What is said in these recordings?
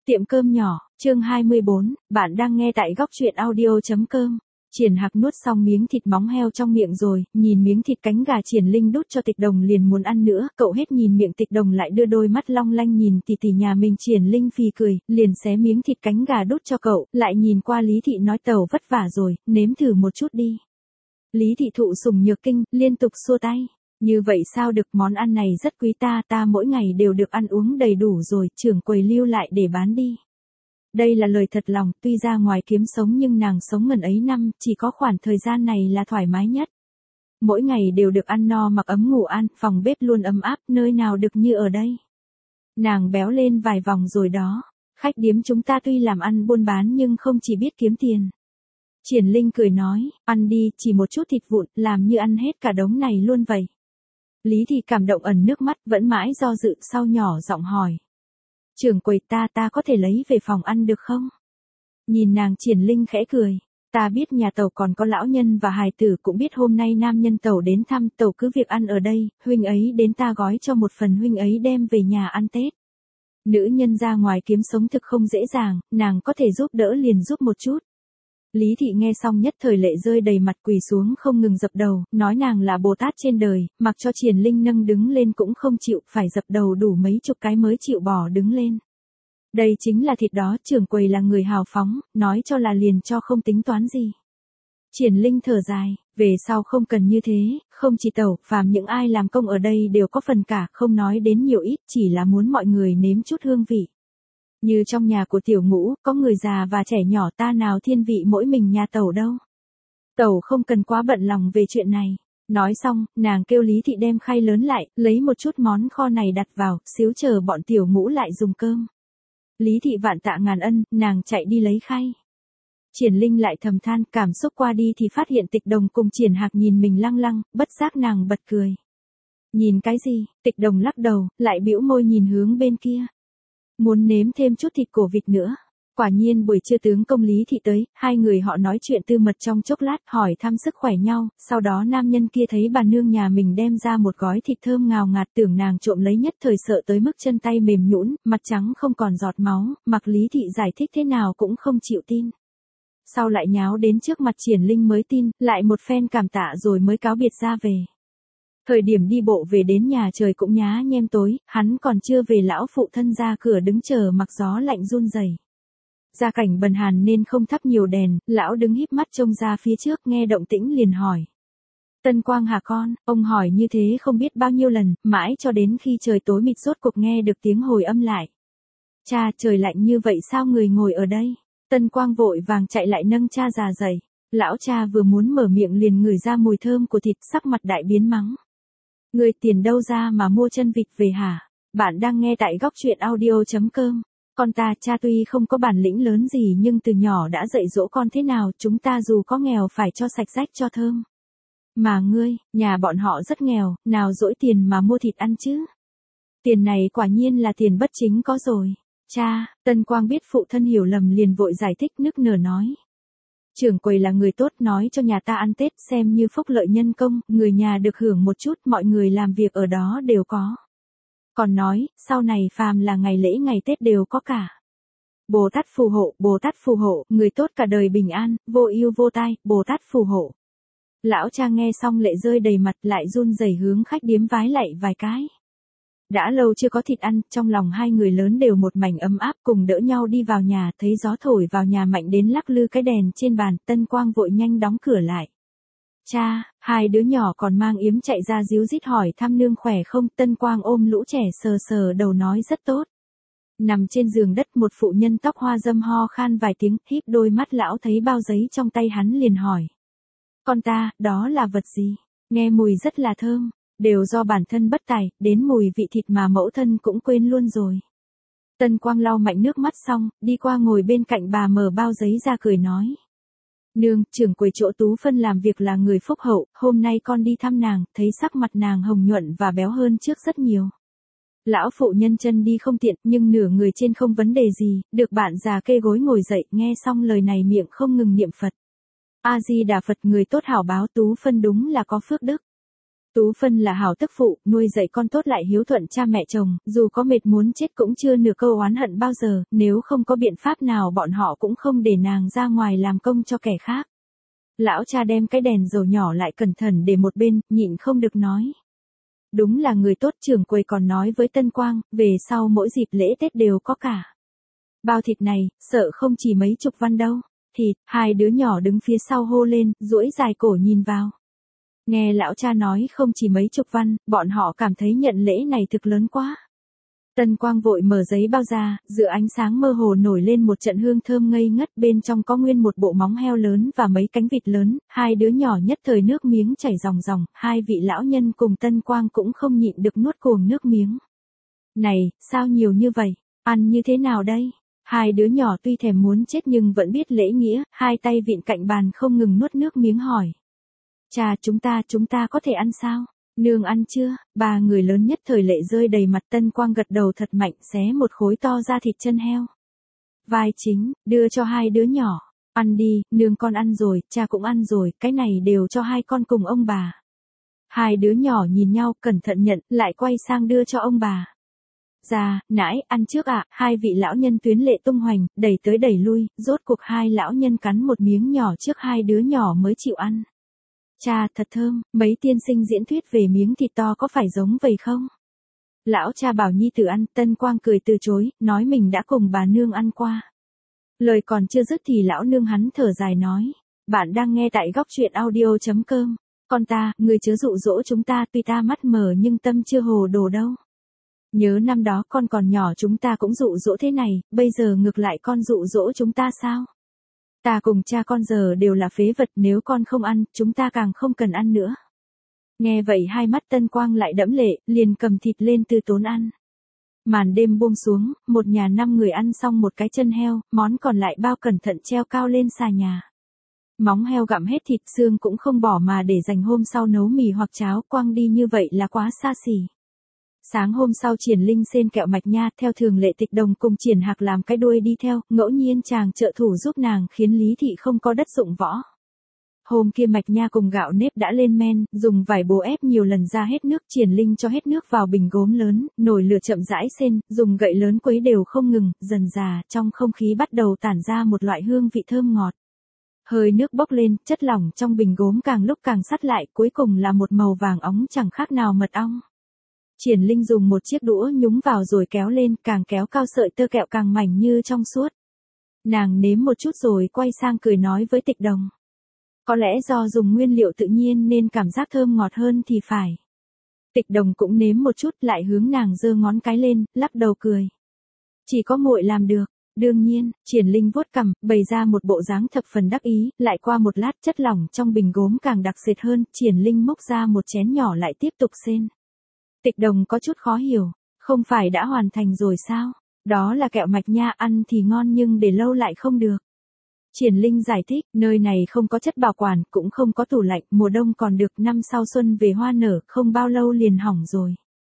Tiệm cơm nhỏ, chương 24, bạn đang nghe tại góc truyện audio.com. Triển Hạc nuốt xong miếng thịt móng heo trong miệng rồi, nhìn miếng thịt cánh gà Triển Linh đút cho Tịch Đồng liền muốn ăn nữa, cậu hết nhìn miệng Tịch Đồng lại đưa đôi mắt long lanh nhìn tỉ tỉ nhà mình. Triển Linh phì cười, liền xé miếng thịt cánh gà đút cho cậu, lại nhìn qua Lý Thị nói tàu vất vả rồi, nếm thử một chút đi. Lý Thị thụ sủng nhược kinh, liên tục xua tay. Như vậy sao được, món ăn này rất quý ta mỗi ngày đều được ăn uống đầy đủ rồi, trưởng quầy lưu lại để bán đi. Đây là lời thật lòng, tuy ra ngoài kiếm sống nhưng nàng sống ngần ấy năm, chỉ có khoảng thời gian này là thoải mái nhất. Mỗi ngày đều được ăn no mặc ấm ngủ ăn, phòng bếp luôn ấm áp, nơi nào được như ở đây. Nàng béo lên vài vòng rồi đó, khách điếm chúng ta tuy làm ăn buôn bán nhưng không chỉ biết kiếm tiền. Triển Linh cười nói, ăn đi, chỉ một chút thịt vụn, làm như ăn hết cả đống này luôn vậy. Lý Thị cảm động ẩn nước mắt, vẫn mãi do dự, sau nhỏ giọng hỏi. Trưởng quầy ta có thể lấy về phòng ăn được không? Nhìn nàng Triển Linh khẽ cười. Ta biết nhà tàu còn có lão nhân và hài tử, cũng biết hôm nay nam nhân tàu đến thăm, tàu cứ việc ăn ở đây, huynh ấy đến ta gói cho một phần, huynh ấy đem về nhà ăn Tết. Nữ nhân ra ngoài kiếm sống thực không dễ dàng, nàng có thể giúp đỡ liền giúp một chút. Lý Thị nghe xong nhất thời lệ rơi đầy mặt, quỳ xuống không ngừng dập đầu, nói nàng là Bồ Tát trên đời, mặc cho Triển Linh nâng đứng lên cũng không chịu, phải dập đầu đủ mấy chục cái mới chịu bỏ đứng lên. Đây chính là thịt đó, trưởng quầy là người hào phóng, nói cho là liền cho không tính toán gì. Triển Linh thở dài, về sau không cần như thế, không chỉ tàu, phàm những ai làm công ở đây đều có phần cả, không nói đến nhiều ít, chỉ là muốn mọi người nếm chút hương vị. Như trong nhà của Tiểu Ngũ, có người già và trẻ nhỏ, ta nào thiên vị mỗi mình nhà tàu đâu. Tàu không cần quá bận lòng về chuyện này. Nói xong, nàng kêu Lý Thị đem khay lớn lại, lấy một chút món kho này đặt vào, xíu chờ bọn Tiểu Ngũ lại dùng cơm. Lý Thị vạn tạ ngàn ân, nàng chạy đi lấy khay. Triển Linh lại thầm than, cảm xúc qua đi thì phát hiện Tịch Đồng cùng Triển Hạc nhìn mình lăng lăng, bất giác nàng bật cười. Nhìn cái gì? Tịch Đồng lắc đầu, lại bĩu môi nhìn hướng bên kia. Muốn nếm thêm chút thịt cổ vịt nữa. Quả nhiên buổi trưa tướng công Lý Thị tới, hai người họ nói chuyện tư mật trong chốc lát, hỏi thăm sức khỏe nhau, sau đó nam nhân kia thấy bà nương nhà mình đem ra một gói thịt thơm ngào ngạt, tưởng nàng trộm lấy, nhất thời sợ tới mức chân tay mềm nhũn, mặt trắng không còn giọt máu, mặc Lý Thị giải thích thế nào cũng không chịu tin. Sau lại nháo đến trước mặt Triển Linh mới tin, lại một phen cảm tạ rồi mới cáo biệt ra về. Thời điểm đi bộ về đến nhà trời cũng nhá nhem tối, hắn còn chưa về, lão phụ thân ra cửa đứng chờ mặc gió lạnh run rẩy. Gia cảnh bần hàn nên không thắp nhiều đèn, lão đứng híp mắt trông ra phía trước, nghe động tĩnh liền hỏi. Tân Quang hả con? Ông hỏi như thế không biết bao nhiêu lần, mãi cho đến khi trời tối mịt rốt cuộc nghe được tiếng hồi âm lại. Cha, trời lạnh như vậy sao người ngồi ở đây? Tân Quang vội vàng chạy lại nâng cha già dậy. Lão cha vừa muốn mở miệng liền ngửi ra mùi thơm của thịt, sắc mặt đại biến mắng. Người tiền đâu ra mà mua chân vịt về hả? Bạn đang nghe tại góc truyện audio.com. Con ta, cha tuy không có bản lĩnh lớn gì nhưng từ nhỏ đã dạy dỗ con thế nào, chúng ta dù có nghèo phải cho sạch rách cho thơm. Mà ngươi, nhà bọn họ rất nghèo, nào dỗi tiền mà mua thịt ăn chứ? Tiền này quả nhiên là tiền bất chính có rồi. Cha, Tân Quang biết phụ thân hiểu lầm liền vội giải thích, nức nở nói. Trưởng quầy là người tốt, nói cho nhà ta ăn Tết xem như phúc lợi nhân công, người nhà được hưởng một chút, mọi người làm việc ở đó đều có. Còn nói, sau này phàm là ngày lễ ngày Tết đều có cả. Bồ Tát phù hộ, người tốt cả đời bình an, vô ưu vô tai, Bồ Tát phù hộ. Lão cha nghe xong lệ rơi đầy mặt, lại run rẩy hướng khách điếm vái lạy vài cái. Đã lâu chưa có thịt ăn, trong lòng hai người lớn đều một mảnh ấm áp, cùng đỡ nhau đi vào nhà, thấy gió thổi vào nhà mạnh đến lắc lư cái đèn trên bàn, Tân Quang vội nhanh đóng cửa lại. Cha, hai đứa nhỏ còn mang yếm chạy ra díu dít hỏi thăm nương khỏe không, Tân Quang ôm lũ trẻ sờ sờ đầu nói rất tốt. Nằm trên giường đất một phụ nhân tóc hoa râm ho khan vài tiếng, híp đôi mắt, lão thấy bao giấy trong tay hắn liền hỏi. Con ta, đó là vật gì? Nghe mùi rất là thơm. Đều do bản thân bất tài, đến mùi vị thịt mà mẫu thân cũng quên luôn rồi. Tân Quang lau mạnh nước mắt xong, đi qua ngồi bên cạnh bà mở bao giấy ra cười nói. Nương, trưởng quầy chỗ Tú Phân làm việc là người phúc hậu, hôm nay con đi thăm nàng, thấy sắc mặt nàng hồng nhuận và béo hơn trước rất nhiều. Lão phụ nhân chân đi không tiện, nhưng nửa người trên không vấn đề gì, được bạn già kê gối ngồi dậy, nghe xong lời này miệng không ngừng niệm Phật. A Di Đà Phật, người tốt hảo báo Tú Phân đúng là có phước đức. Tú Phân là hảo tức phụ, nuôi dạy con tốt lại hiếu thuận cha mẹ chồng, dù có mệt muốn chết cũng chưa nửa câu oán hận bao giờ, nếu không có biện pháp nào bọn họ cũng không để nàng ra ngoài làm công cho kẻ khác. Lão cha đem cái đèn dầu nhỏ lại cẩn thận để một bên, nhịn không được nói. Đúng là người tốt. Trưởng quầy còn nói với Tân Quang, về sau mỗi dịp lễ Tết đều có cả. Bao thịt này, sợ không chỉ mấy chục văn đâu. Thịt, hai đứa nhỏ đứng phía sau hô lên, duỗi dài cổ nhìn vào. Nghe lão cha nói không chỉ mấy chục văn, bọn họ cảm thấy nhận lễ này thực lớn quá. Tân Quang vội mở giấy bao ra, giữa ánh sáng mơ hồ nổi lên một trận hương thơm ngây ngất, bên trong có nguyên một bộ móng heo lớn và mấy cánh vịt lớn, hai đứa nhỏ nhất thời nước miếng chảy ròng ròng, hai vị lão nhân cùng Tân Quang cũng không nhịn được nuốt cuồng nước miếng. Này, sao nhiều như vậy, ăn như thế nào đây? Hai đứa nhỏ tuy thèm muốn chết nhưng vẫn biết lễ nghĩa, hai tay vịn cạnh bàn không ngừng nuốt nước miếng hỏi. Cha, chúng ta có thể ăn sao? Nương ăn chưa? Ba người lớn nhất thời lệ rơi đầy mặt. Tân Quang gật đầu thật mạnh, xé một khối to ra thịt chân heo. Vai chính, đưa cho hai đứa nhỏ. Ăn đi, nương con ăn rồi, cha cũng ăn rồi, cái này đều cho hai con cùng ông bà. Hai đứa nhỏ nhìn nhau, cẩn thận nhận, lại quay sang đưa cho ông bà. Già, nãi, ăn trước ạ. Hai vị lão nhân tuyến lệ tung hoành, đẩy tới đẩy lui, rốt cuộc hai lão nhân cắn một miếng nhỏ trước hai đứa nhỏ mới chịu ăn. Cha, thật thơm, mấy tiên sinh diễn thuyết về miếng thịt to có phải giống vậy không? Lão cha bảo nhi tử ăn. Tân Quang cười từ chối, nói mình đã cùng bà nương ăn qua. Lời còn chưa dứt thì lão nương hắn thở dài nói. Bạn đang nghe tại góc truyện audio.com. Con ta, người chớ dụ dỗ chúng ta, tuy ta mắt mờ nhưng tâm chưa hồ đồ đâu. Nhớ năm đó con còn nhỏ chúng ta cũng dụ dỗ thế này, bây giờ ngược lại con dụ dỗ chúng ta sao? Ta cùng cha con giờ đều là phế vật, nếu con không ăn, chúng ta càng không cần ăn nữa. Nghe vậy hai mắt Tân Quang lại đẫm lệ, liền cầm thịt lên từ tốn ăn. Màn đêm buông xuống, một nhà 5 người ăn xong một cái chân heo, món còn lại bao cẩn thận treo cao lên xà nhà. Móng heo gặm hết thịt, xương cũng không bỏ mà để dành hôm sau nấu mì hoặc cháo, quăng đi như vậy là quá xa xỉ. Sáng hôm sau Triển Linh xên kẹo mạch nha, theo thường lệ Tịch Đồng cùng Triển Hạc làm cái đuôi đi theo, ngẫu nhiên chàng trợ thủ giúp nàng khiến Lý Thị không có đất dụng võ. Hôm kia mạch nha cùng gạo nếp đã lên men, dùng vải bố ép nhiều lần ra hết nước. Triển Linh cho hết nước vào bình gốm lớn, nồi lửa chậm rãi xên, dùng gậy lớn quấy đều không ngừng, dần dà trong không khí bắt đầu tản ra một loại hương vị thơm ngọt. Hơi nước bốc lên, chất lỏng trong bình gốm càng lúc càng sắt lại, cuối cùng là một màu vàng óng chẳng khác nào mật ong. Triển Linh dùng một chiếc đũa nhúng vào rồi kéo lên, càng kéo cao sợi tơ kẹo càng mảnh như trong suốt. Nàng nếm một chút rồi quay sang cười nói với Tịch Đồng. Có lẽ do dùng nguyên liệu tự nhiên nên cảm giác thơm ngọt hơn thì phải. Tịch Đồng cũng nếm một chút, lại hướng nàng giơ ngón cái lên, lắc đầu cười. Chỉ có muội làm được. Đương nhiên, Triển Linh vuốt cằm, bày ra một bộ dáng thập phần đắc ý, lại qua một lát chất lỏng trong bình gốm càng đặc sệt hơn, Triển Linh múc ra một chén nhỏ lại tiếp tục xên. Tịch Đồng có chút khó hiểu, không phải đã hoàn thành rồi sao? Đó là kẹo mạch nha, ăn thì ngon nhưng để lâu lại không được. Triển Linh giải thích, nơi này không có chất bảo quản, cũng không có tủ lạnh, mùa đông còn được, năm sau xuân về hoa nở, không bao lâu liền hỏng rồi.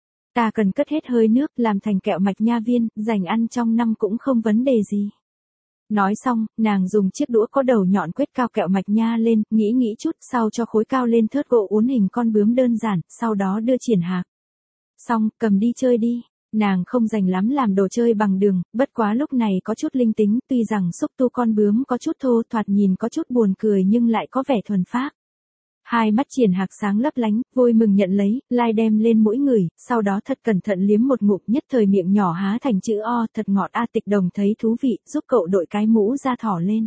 Ta cần cất hết hơi nước, làm thành kẹo mạch nha viên, dành ăn trong năm cũng không vấn đề gì. Nói xong, nàng dùng chiếc đũa có đầu nhọn quét cao kẹo mạch nha lên, nghĩ chút, sau cho khối cao lên thớt gỗ uốn hình con bướm đơn giản, sau đó đưa Triển Hạc. Xong, cầm đi chơi đi. Nàng không dành lắm làm đồ chơi bằng đường, bất quá lúc này có chút linh tính, tuy rằng xúc tu con bướm có chút thô, thoạt nhìn có chút buồn cười nhưng lại có vẻ thuần phác. Hai mắt Triển Hạc sáng lấp lánh, vui mừng nhận lấy, lai đem lên mỗi người, sau đó thật cẩn thận liếm một ngụm, nhất thời miệng nhỏ há thành chữ O, thật ngọt a. Tịch Đồng thấy thú vị, giúp cậu đội cái mũ ra thỏ lên.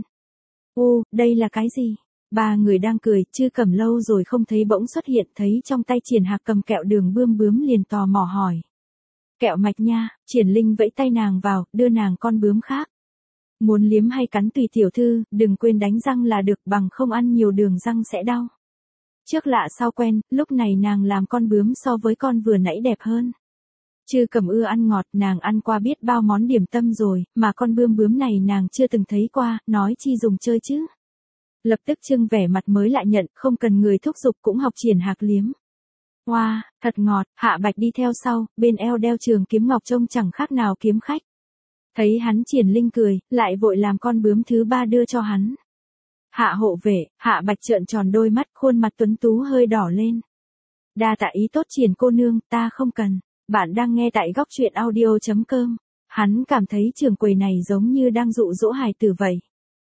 Đây là cái gì? Ba người đang cười, chưa cầm lâu rồi không thấy bỗng xuất hiện, thấy trong tay Triển Hạc cầm kẹo đường bướm liền tò mò hỏi. Kẹo mạch nha. Triển Linh vẫy tay nàng vào, đưa nàng con bướm khác. Muốn liếm hay cắn tùy tiểu thư, đừng quên đánh răng là được, bằng không ăn nhiều đường răng sẽ đau. Trước lạ sau quen, lúc này nàng làm con bướm so với con vừa nãy đẹp hơn. Chư Cầm ưa ăn ngọt, nàng ăn qua biết bao món điểm tâm rồi, mà con bướm này nàng chưa từng thấy qua, nói chi dùng chơi chứ. Lập tức trưng vẻ mặt mới lại nhận, không cần người thúc giục cũng học Triển Hạc liếm. Wow, thật ngọt. Hạ Bạch đi theo sau, bên eo đeo trường kiếm ngọc trông chẳng khác nào kiếm khách. Thấy hắn Triển Linh cười, lại vội làm con bướm thứ 3 đưa cho hắn. Hạ hộ vệ. Hạ Bạch trợn tròn đôi mắt, khuôn mặt tuấn tú hơi đỏ lên. Đa tạ ý tốt Triển cô nương, ta không cần. Bạn đang nghe tại góc truyện audio.com. Hắn cảm thấy trường quầy này giống như đang dụ dỗ hài tử vậy.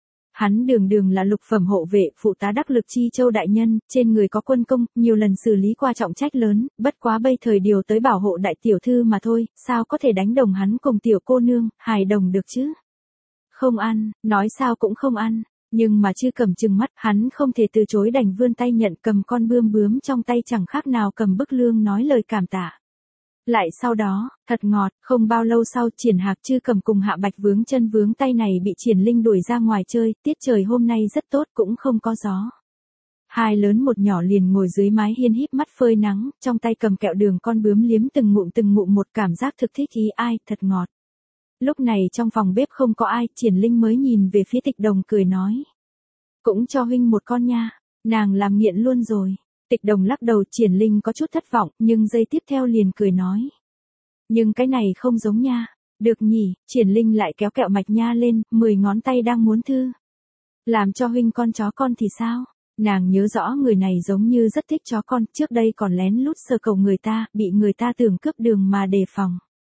Hắn đường đường là lục phẩm hộ vệ, phụ tá đắc lực Chi Châu đại nhân, trên người có quân công, nhiều lần xử lý qua trọng trách lớn, bất quá bây thời điều tới bảo hộ đại tiểu thư mà thôi, sao có thể đánh đồng hắn cùng tiểu cô nương, hài đồng được chứ? Không ăn, nói sao cũng không ăn. Nhưng mà Chư Cầm trừng mắt, hắn không thể từ chối đành vươn tay nhận cầm con bươm bướm trong tay chẳng khác nào cầm bức lương nói lời cảm tạ. Lại sau đó, thật ngọt, không bao lâu sau Triển Hạc Chư Cầm cùng Hạ Bạch vướng chân vướng tay này bị Triển Linh đuổi ra ngoài chơi, tiết trời hôm nay rất tốt cũng không có gió. Hai lớn một nhỏ liền ngồi dưới mái hiên híp mắt phơi nắng, trong tay cầm kẹo đường con bướm liếm từng ngụm một cảm giác thực thích ý ai, thật ngọt. Lúc này trong phòng bếp không có ai, Triển Linh mới nhìn về phía Tịch Đồng cười nói. Cũng cho huynh một con nha, nàng làm nghiện luôn rồi. Tịch Đồng lắc đầu, Triển Linh có chút thất vọng, nhưng giây tiếp theo liền cười nói. Nhưng cái này không giống nha. Được nhỉ, Triển Linh lại kéo kẹo mạch nha lên, 10 ngón tay đang muốn thư. Làm cho huynh con chó con thì sao? Nàng nhớ rõ người này giống như rất thích chó con, trước đây còn lén lút sờ cầu người ta, bị người ta tưởng cướp đường mà đề phòng.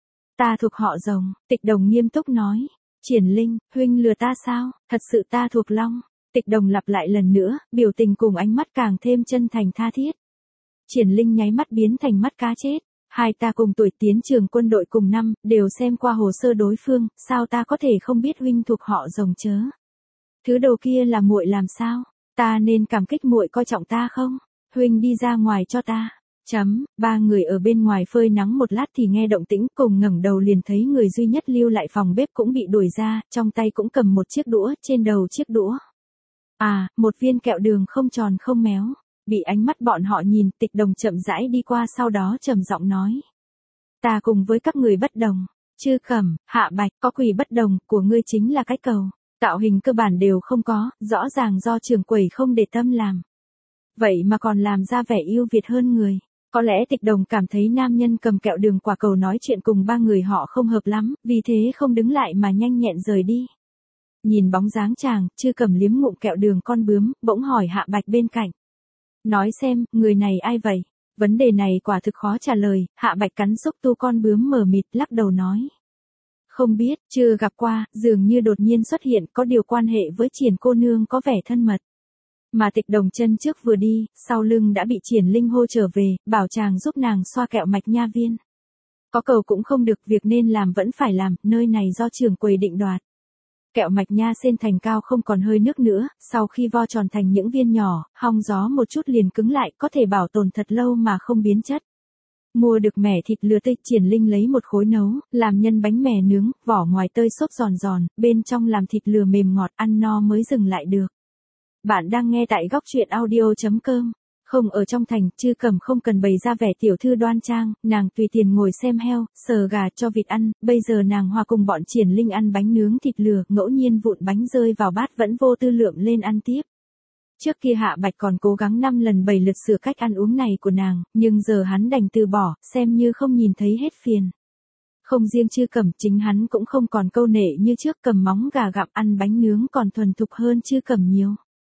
Ta thuộc họ Rồng, Tịch Đồng nghiêm túc nói. Triển Linh, huynh lừa ta sao? Thật sự ta thuộc Long. Tịch Đồng lặp lại lần nữa, biểu tình cùng ánh mắt càng thêm chân thành tha thiết. Triển Linh nháy mắt biến thành mắt cá chết. Hai ta cùng tuổi tiến trường quân đội cùng năm, đều xem qua hồ sơ đối phương, sao ta có thể không biết huynh thuộc họ Rồng chớ? Thứ đồ kia là muội làm sao? Ta nên cảm kích muội coi trọng ta không? Huynh đi ra ngoài cho ta. Ba người ở bên ngoài phơi nắng một lát thì nghe động tĩnh, cùng ngẩng đầu liền thấy người duy nhất lưu lại phòng bếp cũng bị đuổi ra, trong tay cũng cầm một chiếc đũa, trên đầu chiếc đũa. À, một viên kẹo đường không tròn không méo. Bị ánh mắt bọn họ nhìn, Tịch Đồng chậm rãi đi qua sau đó trầm giọng nói. Ta cùng với các người bất đồng. Chư Cầm, Hạ Bạch, có quỷ bất đồng, của ngươi chính là cái cầu. Tạo hình cơ bản đều không có, rõ ràng do trường quầy không để tâm làm. Vậy mà còn làm ra vẻ yêu Việt hơn người. Có lẽ Tịch Đồng cảm thấy nam nhân cầm kẹo đường quả cầu nói chuyện cùng ba người họ không hợp lắm, vì thế không đứng lại mà nhanh nhẹn rời đi. Nhìn bóng dáng chàng, Chư Cầm liếm ngụm kẹo đường con bướm, bỗng hỏi Hạ Bạch bên cạnh. Nói xem, người này ai vậy? Vấn đề này quả thực khó trả lời, Hạ Bạch cắn xúc tu con bướm mờ mịt lắc đầu nói. Không biết, chưa gặp qua, dường như đột nhiên xuất hiện, có điều quan hệ với Triển cô nương có vẻ thân mật. Mà Tịch Đồng chân trước vừa đi, sau lưng đã bị Triển Linh hô trở về, bảo chàng giúp nàng xoa kẹo mạch nha viên. Có cầu cũng không được, việc nên làm vẫn phải làm, nơi này do trưởng quầy định đoạt. Kẹo mạch nha sên thành cao không còn hơi nước nữa, sau khi vo tròn thành những viên nhỏ, hong gió một chút liền cứng lại, có thể bảo tồn thật lâu mà không biến chất. Mua được mẻ thịt lừa tươi, Triển Linh lấy một khối nấu, làm nhân bánh mè nướng, vỏ ngoài tơi xốp giòn giòn, bên trong làm thịt lừa mềm ngọt, ăn no mới dừng lại được. Bạn đang nghe tại góc truyện audio.com. Không ở trong thành, Chư Cầm không cần bày ra vẻ tiểu thư đoan trang, nàng tùy tiền ngồi xem heo, sờ gà cho vịt ăn, bây giờ nàng hòa cùng bọn Triển Linh ăn bánh nướng thịt lừa, ngẫu nhiên vụn bánh rơi vào bát vẫn vô tư lượm lên ăn tiếp. Trước kia Hạ Bạch còn cố gắng 5 lần 7 lượt sửa cách ăn uống này của nàng, nhưng giờ hắn đành từ bỏ, xem như không nhìn thấy hết phiền. Không riêng Chư Cầm, chính hắn cũng không còn câu nệ như trước, cầm móng gà gặm ăn bánh nướng còn thuần thục hơn Chư Cầm nhiều.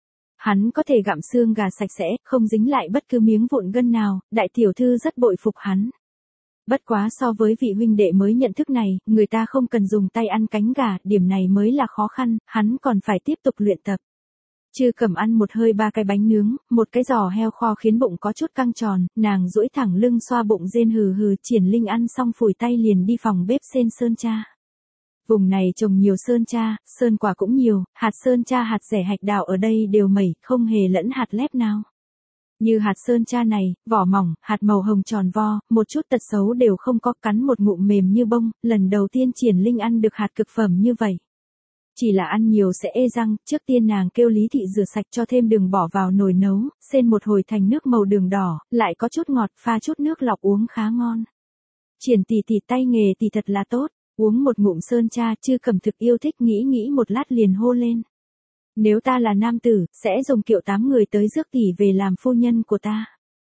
Hắn có thể gặm xương gà sạch sẽ, không dính lại bất cứ miếng vụn gân nào, đại tiểu thư rất bội phục hắn. Bất quá so với vị huynh đệ mới nhận thức này, người ta không cần dùng tay ăn cánh gà, điểm này mới là khó khăn, hắn còn phải tiếp tục luyện tập. Chư Cầm ăn một hơi 3 cái bánh nướng, một cái giò heo kho khiến bụng có chút căng tròn, nàng duỗi thẳng lưng xoa bụng rên hừ hừ, Triển Linh ăn xong phủi tay liền đi phòng bếp xên sơn cha. Vùng này trồng nhiều sơn cha, sơn quả cũng nhiều, hạt sơn cha hạt rẻ hạch đào ở đây đều mẩy, không hề lẫn hạt lép nào. Như hạt sơn cha này, vỏ mỏng, hạt màu hồng tròn vo, một chút tật xấu đều không có, cắn một ngụm mềm như bông, lần đầu tiên Triển Linh ăn được hạt cực phẩm như vậy. Chỉ là ăn nhiều sẽ ê răng, trước tiên nàng kêu Lý Thị rửa sạch cho thêm đường bỏ vào nồi nấu, xên một hồi thành nước màu đường đỏ, lại có chút ngọt, pha chút nước lọc uống khá ngon. Triển tỷ tỷ tay nghề thì thật là tốt. Uống một ngụm sơn cha, Chư Cầm thực yêu thích, nghĩ một lát liền hô lên. Nếu ta là nam tử, sẽ dùng kiệu 8 người tới rước tỷ về làm phu nhân của ta.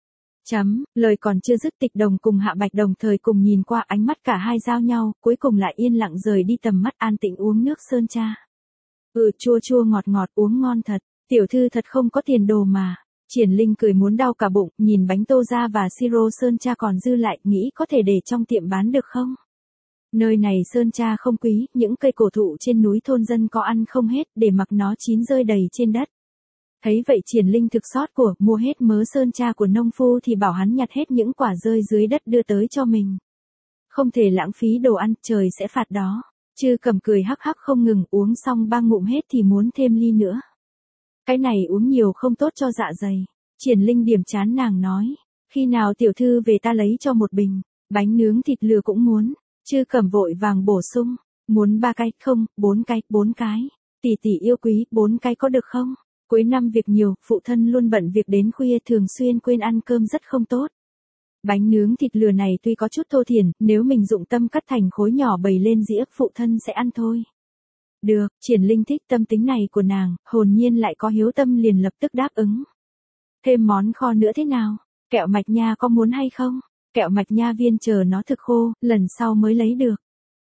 Lời còn chưa dứt, Tịch Đồng cùng Hạ Bạch đồng thời cùng nhìn qua, ánh mắt cả hai giao nhau, cuối cùng lại yên lặng rời đi, tầm mắt an tĩnh uống nước sơn cha. Chua chua ngọt ngọt, uống ngon thật, tiểu thư thật không có tiền đồ mà. Triển Linh cười muốn đau cả bụng, nhìn bánh tô ra và siro sơn tra còn dư lại, nghĩ có thể để trong tiệm bán được không? Nơi này sơn tra không quý, những cây cổ thụ trên núi thôn dân có ăn không hết, để mặc nó chín rơi đầy trên đất. Thấy vậy Triển Linh thực xót của, mua hết mớ sơn tra của nông phu thì bảo hắn nhặt hết những quả rơi dưới đất đưa tới cho mình. Không thể lãng phí đồ ăn, trời sẽ phạt đó. Chư Cầm cười hắc hắc không ngừng, uống xong 3 ngụm hết thì muốn thêm ly nữa. Cái này uống nhiều không tốt cho dạ dày. Triển Linh điểm chán nàng nói, khi nào tiểu thư về ta lấy cho một bình, bánh nướng thịt lừa cũng muốn. Chư Cầm vội vàng bổ sung, muốn 3 cái, không, 4 cái, 4 cái. Tỷ tỷ yêu quý, 4 cái có được không? Cuối năm việc nhiều, phụ thân luôn bận việc đến khuya, thường xuyên quên ăn cơm rất không tốt. Bánh nướng thịt lừa này tuy có chút thô thiển, nếu mình dụng tâm cắt thành khối nhỏ bày lên dĩa, phụ thân sẽ ăn thôi. Được, Triển Linh thích tâm tính này của nàng, hồn nhiên lại có hiếu tâm liền lập tức đáp ứng. Thêm món kho nữa thế nào? Kẹo mạch nha có muốn hay không? Kẹo mạch nha viên chờ nó thực khô, lần sau mới lấy được.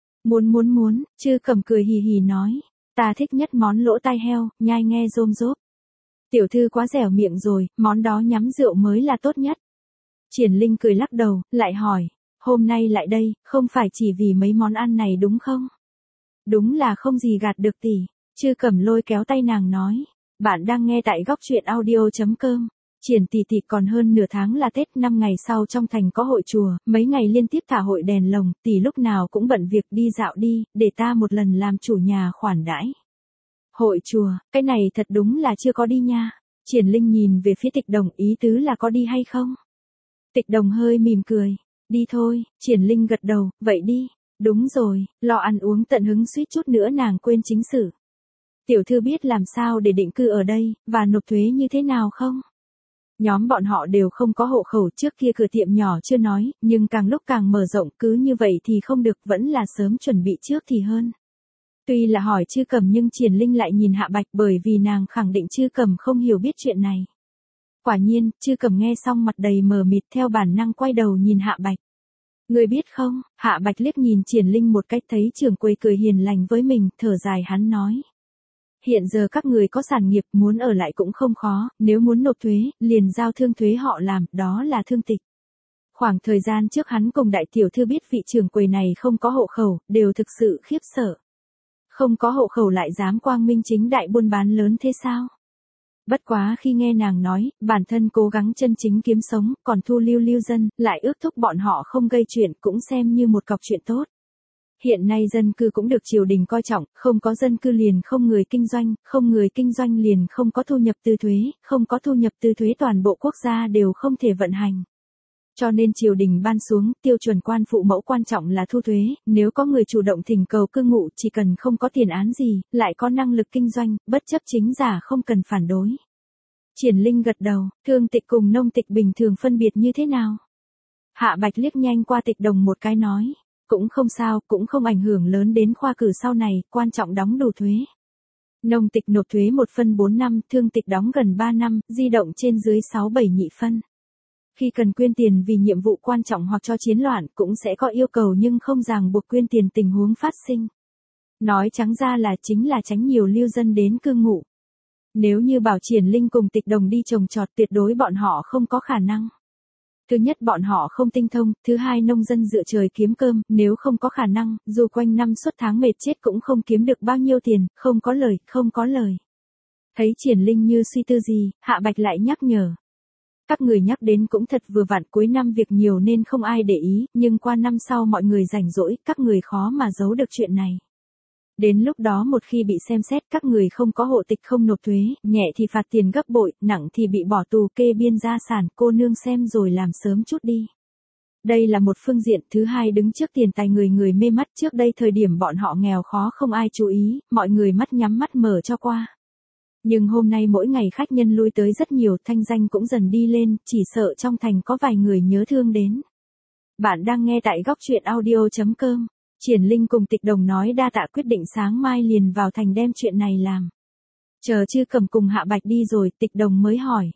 Muốn, Chư Cầm cười hì hì nói. Ta thích nhất món lỗ tai heo, nhai nghe rôm rốp. Tiểu thư quá dẻo miệng rồi, món đó nhắm rượu mới là tốt nhất. Triển Linh cười lắc đầu, lại hỏi. Hôm nay lại đây, không phải chỉ vì mấy món ăn này đúng không? Đúng là không gì gạt được tỷ. Chư Cầm lôi kéo tay nàng nói. Bạn đang nghe tại góc truyện audio.com. Triển tỷ tỷ, còn hơn nửa tháng là Tết, 5 ngày sau trong thành có hội chùa, mấy ngày liên tiếp thả hội đèn lồng, tỷ lúc nào cũng bận việc đi dạo đi, để ta một lần làm chủ nhà khoản đãi. Hội chùa, cái này thật đúng là chưa có đi nha. Triển Linh nhìn về phía Tịch Đồng, ý tứ là có đi hay không? Tịch Đồng hơi mỉm cười. Đi thôi. Triển Linh gật đầu, vậy đi. Đúng rồi, lo ăn uống tận hứng suýt chút nữa nàng quên chính sự. Tiểu thư biết làm sao để định cư ở đây, và nộp thuế như thế nào không? Nhóm bọn họ đều không có hộ khẩu, trước kia cửa tiệm nhỏ chưa nói, nhưng càng lúc càng mở rộng, cứ như vậy thì không được, vẫn là sớm chuẩn bị trước thì hơn. Tuy là hỏi Chư Cầm nhưng Triển Linh lại nhìn Hạ Bạch, bởi vì nàng khẳng định Chư Cầm không hiểu biết chuyện này. Quả nhiên, Chư Cầm nghe xong mặt đầy mờ mịt, theo bản năng quay đầu nhìn Hạ Bạch. Người biết không? Hạ Bạch liếc nhìn Triển Linh một cách, thấy trưởng quầy cười hiền lành với mình, thở dài hắn nói. Hiện giờ các người có sản nghiệp, muốn ở lại cũng không khó, nếu muốn nộp thuế, liền giao thương thuế họ làm, đó là thương tịch. Khoảng thời gian trước hắn cùng đại tiểu thư biết vị trưởng quầy này không có hộ khẩu, đều thực sự khiếp sợ. Không có hộ khẩu lại dám quang minh chính đại buôn bán lớn thế sao? Bất quá khi nghe nàng nói, bản thân cố gắng chân chính kiếm sống, còn thu lưu dân, lại ước thúc bọn họ không gây chuyện, cũng xem như một cọc chuyện tốt. Hiện nay dân cư cũng được triều đình coi trọng, không có dân cư liền không người kinh doanh, không người kinh doanh liền không có thu nhập từ thuế, không có thu nhập từ thuế toàn bộ quốc gia đều không thể vận hành. Cho nên triều đình ban xuống, tiêu chuẩn quan phụ mẫu quan trọng là thu thuế, nếu có người chủ động thỉnh cầu cư ngụ chỉ cần không có tiền án gì, lại có năng lực kinh doanh, bất chấp chính giả không cần phản đối. Triển Linh gật đầu, thương tịch cùng nông tịch bình thường phân biệt như thế nào? Hạ Bạch liếc nhanh qua Tịch Đồng một cái nói. Cũng không sao, cũng không ảnh hưởng lớn đến khoa cử sau này, quan trọng đóng đủ thuế. Nông tịch nộp thuế 1 phân 4 năm, thương tịch đóng gần 3 năm, di động trên dưới 6-7 nhị phân. Khi cần quyên tiền vì nhiệm vụ quan trọng hoặc cho chiến loạn, cũng sẽ có yêu cầu nhưng không ràng buộc quyên tiền tình huống phát sinh. Nói trắng ra là chính là tránh nhiều lưu dân đến cư ngụ. Nếu như bảo Triển Linh cùng Tịch Đồng đi trồng trọt, tuyệt đối bọn họ không có khả năng. Thứ nhất bọn họ không tinh thông, thứ hai nông dân dựa trời kiếm cơm, nếu không có khả năng, dù quanh năm suốt tháng mệt chết cũng không kiếm được bao nhiêu tiền, không có lời. Thấy Triển Linh như suy tư gì, Hạ Bạch lại nhắc nhở. Các người nhắc đến cũng thật vừa vặn, cuối năm việc nhiều nên không ai để ý, nhưng qua năm sau mọi người rảnh rỗi, các người khó mà giấu được chuyện này. Đến lúc đó một khi bị xem xét, các người không có hộ tịch không nộp thuế, nhẹ thì phạt tiền gấp bội, nặng thì bị bỏ tù kê biên gia sản, cô nương xem rồi làm sớm chút đi. Đây là một phương diện, thứ hai đứng trước tiền tài người mê mắt, trước đây thời điểm bọn họ nghèo khó không ai chú ý, mọi người mắt nhắm mắt mở cho qua. Nhưng hôm nay mỗi ngày khách nhân lui tới rất nhiều, thanh danh cũng dần đi lên, chỉ sợ trong thành có vài người nhớ thương đến. Bạn đang nghe tại góc truyện audio.com. Triển Linh cùng Tịch Đồng nói đa tạ, quyết định sáng mai liền vào thành đem chuyện này làm. Chờ Chư Cầm cùng Hạ Bạch đi rồi, Tịch Đồng mới hỏi.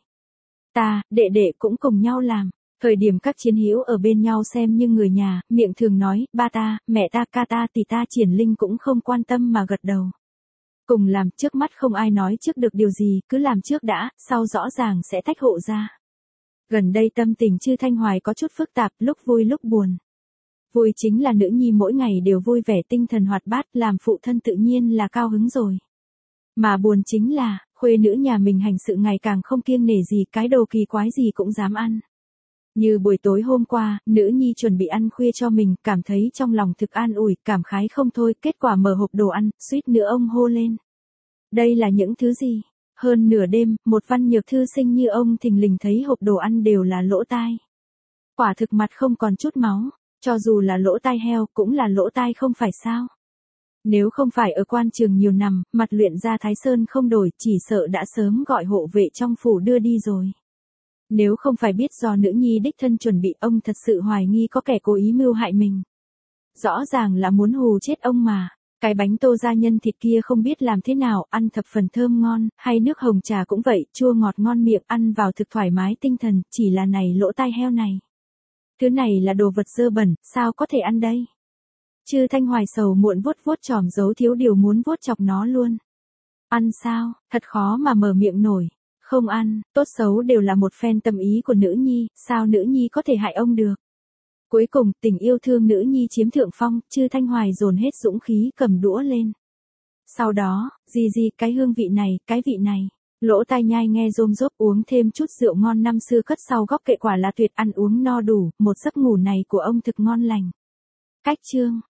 Ta, đệ cũng cùng nhau làm. Thời điểm các chiến hữu ở bên nhau xem như người nhà, miệng thường nói, ba ta, mẹ ta, ca ta, tỷ ta, Triển Linh cũng không quan tâm mà gật đầu. Cùng làm, trước mắt không ai nói trước được điều gì, cứ làm trước đã, sau rõ ràng sẽ tách hộ ra. Gần đây tâm tình Chư Thanh Hoài có chút phức tạp, lúc vui lúc buồn. Vui chính là nữ nhi mỗi ngày đều vui vẻ tinh thần hoạt bát, làm phụ thân tự nhiên là cao hứng rồi. Mà buồn chính là, khuê nữ nhà mình hành sự ngày càng không kiêng nể gì, cái đồ kỳ quái gì cũng dám ăn. Như buổi tối hôm qua, nữ nhi chuẩn bị ăn khuya cho mình, cảm thấy trong lòng thực an ủi, cảm khái không thôi, kết quả mở hộp đồ ăn, suýt nữa ông hô lên. Đây là những thứ gì? Hơn nửa đêm, một văn nhược thư sinh như ông thình lình thấy hộp đồ ăn đều là lỗ tai. Quả thực mặt không còn chút máu, cho dù là lỗ tai heo cũng là lỗ tai không phải sao. Nếu không phải ở quan trường nhiều năm, mặt luyện ra Thái Sơn không đổi, chỉ sợ đã sớm gọi hộ vệ trong phủ đưa đi rồi. Nếu không phải biết do nữ nhi đích thân chuẩn bị, ông thật sự hoài nghi có kẻ cố ý mưu hại mình. Rõ ràng là muốn hù chết ông mà. Cái bánh tô gia nhân thịt kia không biết làm thế nào, ăn thập phần thơm ngon, hay nước hồng trà cũng vậy, chua ngọt ngon miệng, ăn vào thực thoải mái tinh thần, chỉ là này lỗ tai heo này. Thứ này là đồ vật dơ bẩn, sao có thể ăn đây? Chư Thanh Hoài sầu muộn vuốt vuốt chòm dấu thiếu điều muốn vuốt chọc nó luôn. Ăn sao, thật khó mà mở miệng nổi. Không ăn, tốt xấu đều là một phen tâm ý của nữ nhi, sao nữ nhi có thể hại ông được? Cuối cùng, tình yêu thương nữ nhi chiếm thượng phong, Chư Thanh Hoài dồn hết dũng khí cầm đũa lên. Sau đó, gì cái hương vị này, cái vị này. Lỗ tai nhai nghe rôm rốp, uống thêm chút rượu ngon năm xưa cất sau góc kệ, quả là tuyệt, ăn uống no đủ, một giấc ngủ này của ông thực ngon lành. Cách chương